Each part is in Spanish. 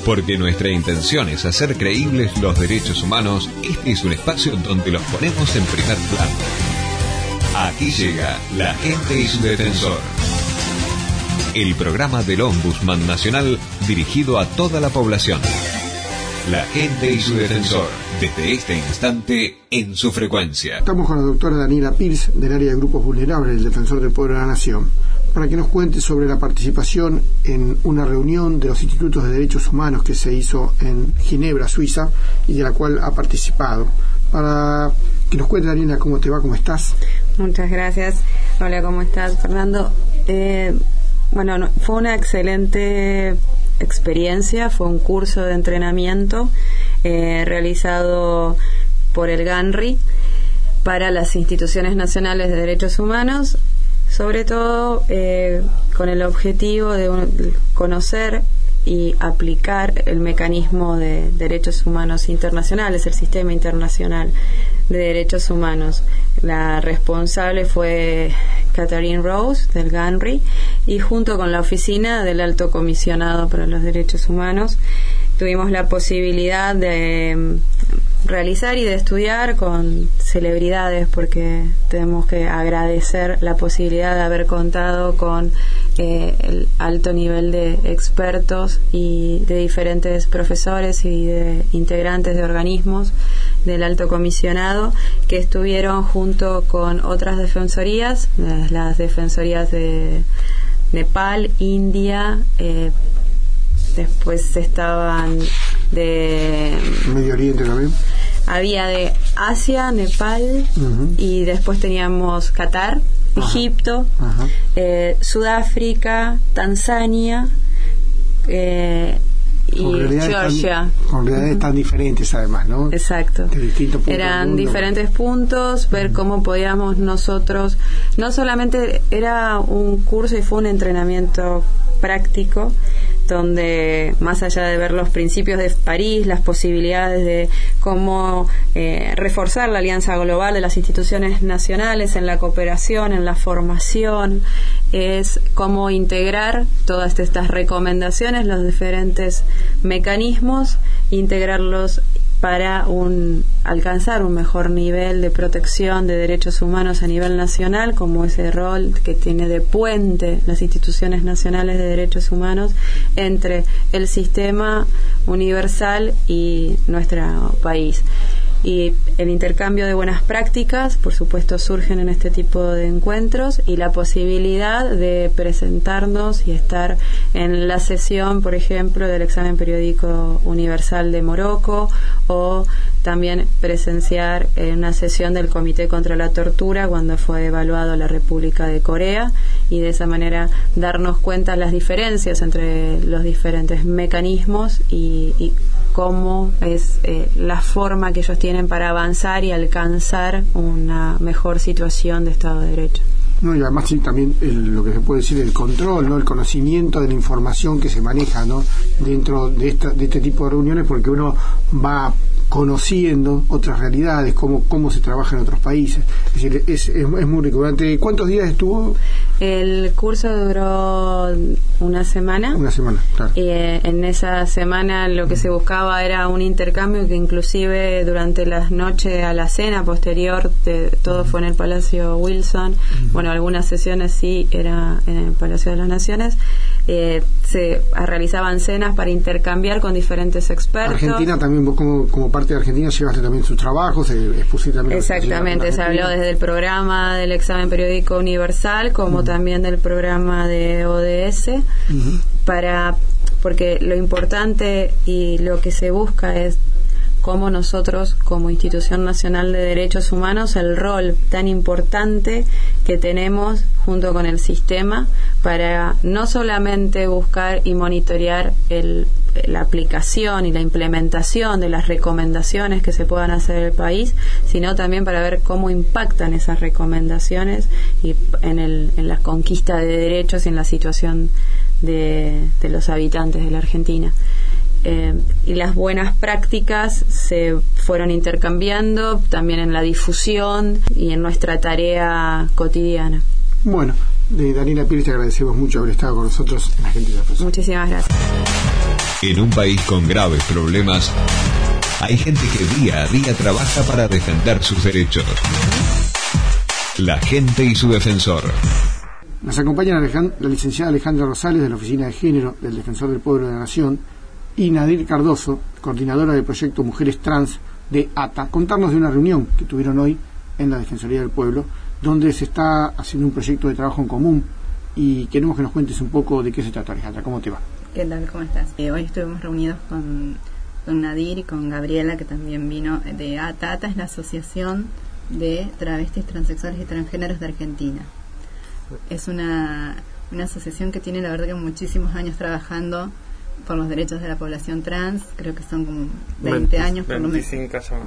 Porque nuestra intención es hacer creíbles los derechos humanos, este es un espacio donde los ponemos en primer plano. Aquí llega La Gente y su Defensor, el programa del Ombudsman Nacional dirigido a toda la población. La Gente y su Defensor, desde este instante en su frecuencia. Estamos con la doctora Daniela Pils, del área de grupos vulnerables del Defensor del Pueblo de la Nación, para que nos cuente sobre la participación en una reunión de los institutos de derechos humanos que se hizo en Ginebra, Suiza, y de la cual ha participado. Para que nos cuente, Daniela, cómo te va, cómo estás. Muchas gracias. Hola, ¿cómo estás, Fernando? Fue una excelente experiencia, fue un curso de entrenamiento realizado por el GANRI para las instituciones nacionales de derechos humanos, sobre todo con el objetivo de conocer y aplicar el mecanismo de derechos humanos internacionales, el sistema internacional de derechos humanos. La responsable fue Catherine Rose del GANRI, y junto con la oficina del Alto Comisionado para los Derechos Humanos tuvimos la posibilidad de realizar y de estudiar con celebridades, porque tenemos que agradecer la posibilidad de haber contado con el alto nivel de expertos y de diferentes profesores y de integrantes de organismos del Alto Comisionado que estuvieron junto con otras defensorías, las defensorías de Nepal, India, después estaban de Medio Oriente también. Había de Asia, Nepal, y después teníamos Qatar, Egipto, Sudáfrica, Tanzania y Georgia. Con realidades tan diferentes, además, ¿no? Exacto. De distintos puntos eran del mundo. Diferentes puntos, ver cómo podíamos nosotros, no solamente era un curso y fue un entrenamiento práctico, donde más allá de ver los principios de París, las posibilidades de cómo reforzar la alianza global de las instituciones nacionales en la cooperación, en la formación, es cómo integrar todas estas recomendaciones, los diferentes mecanismos, integrarlos para alcanzar un mejor nivel de protección de derechos humanos a nivel nacional, como ese rol que tiene de puente las instituciones nacionales de derechos humanos entre el sistema universal y nuestro país. Y el intercambio de buenas prácticas, por supuesto, surgen en este tipo de encuentros, y la posibilidad de presentarnos y estar en la sesión, por ejemplo, del examen periódico universal de Morocco, o también presenciar en una sesión del Comité contra la Tortura cuando fue evaluado la República de Corea, y de esa manera darnos cuenta las diferencias entre los diferentes mecanismos y cómo es la forma que ellos tienen para avanzar y alcanzar una mejor situación de Estado de Derecho. No, y además sí, también lo que se puede decir, el control, ¿no? El conocimiento de la información que se maneja, ¿no? Dentro de este tipo de reuniones, porque uno va conociendo otras realidades, cómo se trabaja en otros países. Es decir, es muy rico. ¿Durante cuántos días estuvo? El curso duró una semana. Una semana, claro. En esa semana lo que se buscaba era un intercambio que inclusive durante las noches a la cena posterior, todo fue en el Palacio Wilson. Bueno, algunas sesiones sí era en el Palacio de las Naciones. Se realizaban cenas para intercambiar con diferentes expertos. Argentina también, vos como parte de Argentina llevaste también sus trabajos, expusiste también. Exactamente, se habló desde el programa del examen periódico universal como también del programa de ODS, porque lo importante y lo que se busca es cómo nosotros, como Institución Nacional de Derechos Humanos, el rol tan importante que tenemos junto con el sistema para no solamente buscar y monitorear la aplicación y la implementación de las recomendaciones que se puedan hacer en el país, sino también para ver cómo impactan esas recomendaciones y en la conquista de derechos y en la situación de los habitantes de la Argentina. Y las buenas prácticas se fueron intercambiando también en la difusión y en nuestra tarea cotidiana. Bueno, Daniela Pils, te agradecemos mucho haber estado con nosotros en La Gente y la Defensor. Muchísimas gracias. En un país con graves problemas, hay gente que día a día trabaja para defender sus derechos. La gente y su defensor. Nos acompaña la licenciada Alejandra Rosales, de la Oficina de Género del Defensor del Pueblo de la Nación, y Nadir Cardoso, coordinadora del proyecto Mujeres Trans de ATA, contarnos de una reunión que tuvieron hoy en la Defensoría del Pueblo, donde se está haciendo un proyecto de trabajo en común, y queremos que nos cuentes un poco de qué se trata. Alejandra, ¿cómo te va? ¿Qué tal? ¿Cómo estás? Hoy estuvimos reunidos con Nadir y con Gabriela, que también vino de ATA. ATA es la Asociación de Travestis, Transexuales y Transgéneros de Argentina. Es una asociación que tiene, la verdad, que muchísimos años trabajando por los derechos de la población trans. Creo que son como 20 años, por lo menos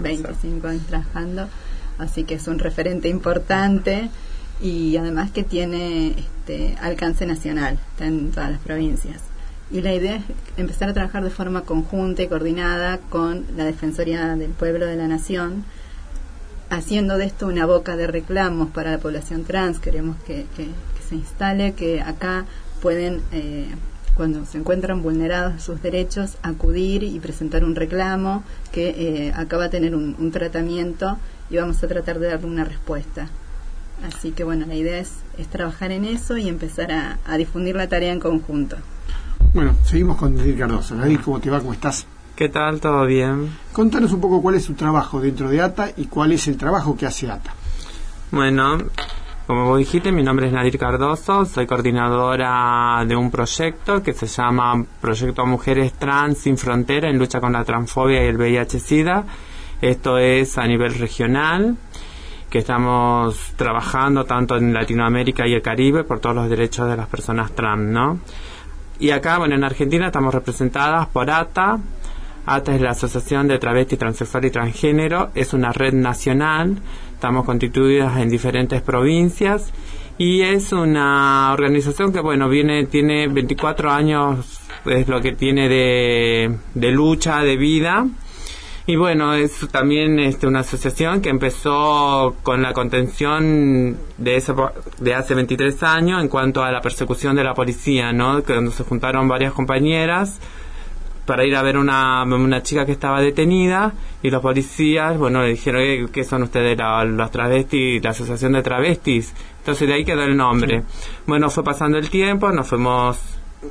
25 años trabajando, así que es un referente importante, y además que tiene alcance nacional, está en todas las provincias. Y la idea es empezar a trabajar de forma conjunta y coordinada con la Defensoría del Pueblo de la Nación, haciendo de esto una boca de reclamos para la población trans. Queremos que se instale, que acá pueden, cuando se encuentran vulnerados sus derechos, acudir y presentar un reclamo, que acá va a tener un tratamiento y vamos a tratar de darle una respuesta. Así que bueno, la idea es trabajar en eso y empezar a difundir la tarea en conjunto. Bueno, seguimos con Nadir Cardoso. Nadir, ¿cómo te va? ¿Cómo estás? ¿Qué tal? ¿Todo bien? Contanos un poco cuál es su trabajo dentro de ATA y cuál es el trabajo que hace ATA. Bueno, como vos dijiste, mi nombre es Nadir Cardoso, soy coordinadora de un proyecto que se llama Proyecto Mujeres Trans Sin Frontera en lucha con la transfobia y el VIH-Sida. Esto es a nivel regional, que estamos trabajando tanto en Latinoamérica y el Caribe por todos los derechos de las personas trans, ¿no? Y acá, bueno, en Argentina estamos representadas por ATA. ATA es la Asociación de Travesti, Transexual y Transgénero. Es una red nacional. Estamos constituidas en diferentes provincias. Y es una organización que, bueno, tiene 24 años, es lo que tiene de lucha, de vida. Y bueno, es también una asociación que empezó con la contención de hace 23 años en cuanto a la persecución de la policía, ¿no? Cuando se juntaron varias compañeras para ir a ver una chica que estaba detenida, y los policías, bueno, le dijeron, ¿qué son ustedes, los travestis, la asociación de travestis? Entonces de ahí quedó el nombre. Sí. Bueno, fue pasando el tiempo, nos fuimos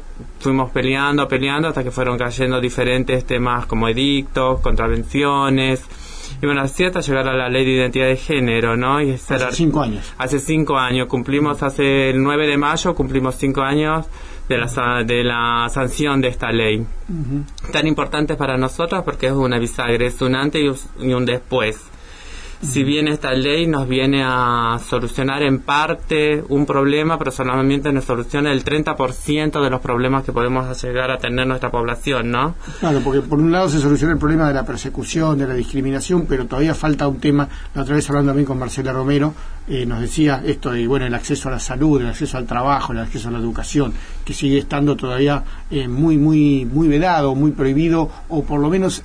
peleando hasta que fueron cayendo diferentes temas como edictos, contravenciones, y bueno, así hasta llegar a la ley de identidad de género, ¿no? Y hace 5 años. Hace 5 años, hace el 9 de mayo cumplimos 5 años de la sanción de esta ley. Uh-huh. Tan importante para nosotros porque es una bisagra, es un antes y un después. Si bien esta ley nos viene a solucionar en parte un problema, pero solamente nos soluciona el 30% de los problemas que podemos llegar a tener nuestra población, ¿no? Claro, porque por un lado se soluciona el problema de la persecución, de la discriminación, pero todavía falta un tema. La otra vez, hablando también con Marcela Romero, nos decía esto de, bueno, el acceso a la salud, el acceso al trabajo, el acceso a la educación, que sigue estando todavía muy vedado, muy prohibido, o por lo menos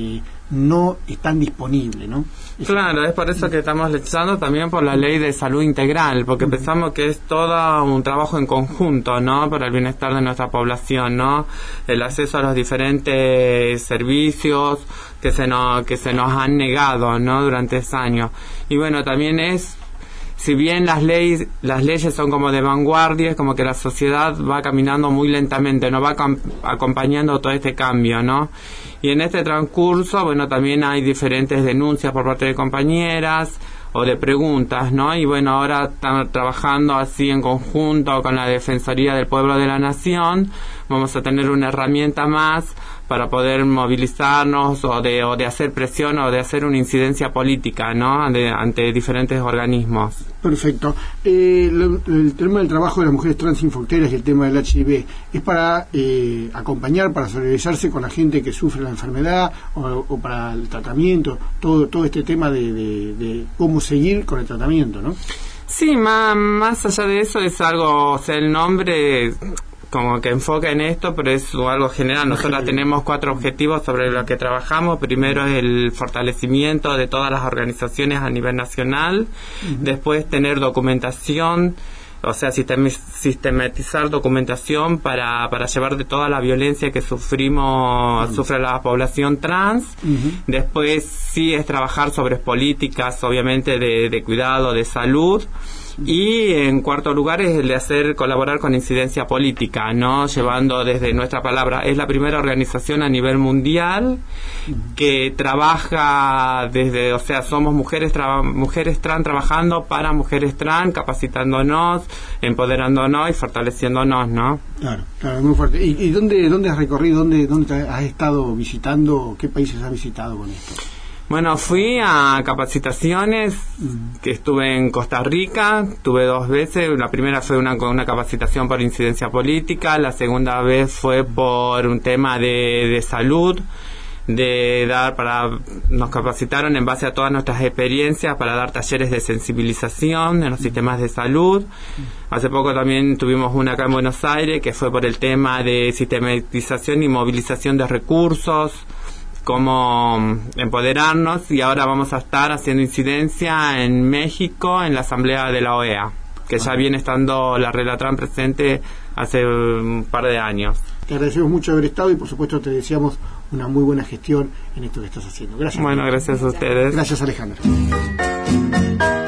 no están disponibles, ¿no? Claro, es por eso que estamos luchando también por la ley de salud integral, porque pensamos que es todo un trabajo en conjunto, ¿no? Para el bienestar de nuestra población, ¿no? El acceso a los diferentes servicios que se nos han negado, ¿no? Durante ese año. Y bueno, también si bien las leyes son como de vanguardia, es como que la sociedad va caminando muy lentamente, no va acompañando todo este cambio, ¿no? Y en este transcurso, bueno, también hay diferentes denuncias por parte de compañeras o de preguntas, ¿no? Y bueno, ahora estamos trabajando así en conjunto con la Defensoría del Pueblo de la Nación. Vamos a tener una herramienta más para poder movilizarnos o de hacer presión o de hacer una incidencia política, ¿no? Ante diferentes organismos. Perfecto. El tema del trabajo de las mujeres trans sin fronteras y el tema del HIV es para acompañar, para solidarizarse con la gente que sufre la enfermedad o para el tratamiento, todo este tema de cómo seguir con el tratamiento, ¿no? Sí, más allá de eso es algo, o sea, el nombre como que enfoca en esto, pero es algo general. Nosotros tenemos 4 objetivos sobre los que trabajamos. Primero es el fortalecimiento de todas las organizaciones a nivel nacional. Uh-huh. Después tener documentación o sea, sistematizar documentación para llevar de toda la violencia que sufre la población trans. Después sí es trabajar sobre políticas, obviamente, de cuidado, de salud. Y en cuarto lugar es el de colaborar con incidencia política, ¿no? Llevando desde nuestra palabra, es la primera organización a nivel mundial que trabaja o sea, somos mujeres trans trabajando para mujeres trans, capacitándonos, empoderándonos y fortaleciéndonos, ¿no? Claro, muy fuerte. ¿Y dónde has recorrido, dónde has estado visitando, qué países has visitado con esto? Bueno, fui a capacitaciones, que estuve en Costa Rica, tuve 2 veces. La primera fue una capacitación por incidencia política, la segunda vez fue por un tema de salud, nos capacitaron en base a todas nuestras experiencias para dar talleres de sensibilización en los sistemas de salud. Hace poco también tuvimos una acá en Buenos Aires que fue por el tema de sistematización y movilización de recursos, cómo empoderarnos, y ahora vamos a estar haciendo incidencia en México en la asamblea de la OEA, que ya viene estando la Relatran presente hace un par de años. Te agradecemos mucho haber estado y por supuesto te deseamos una muy buena gestión en esto que estás haciendo. Gracias. Bueno, gracias a ustedes. Gracias, Alejandra.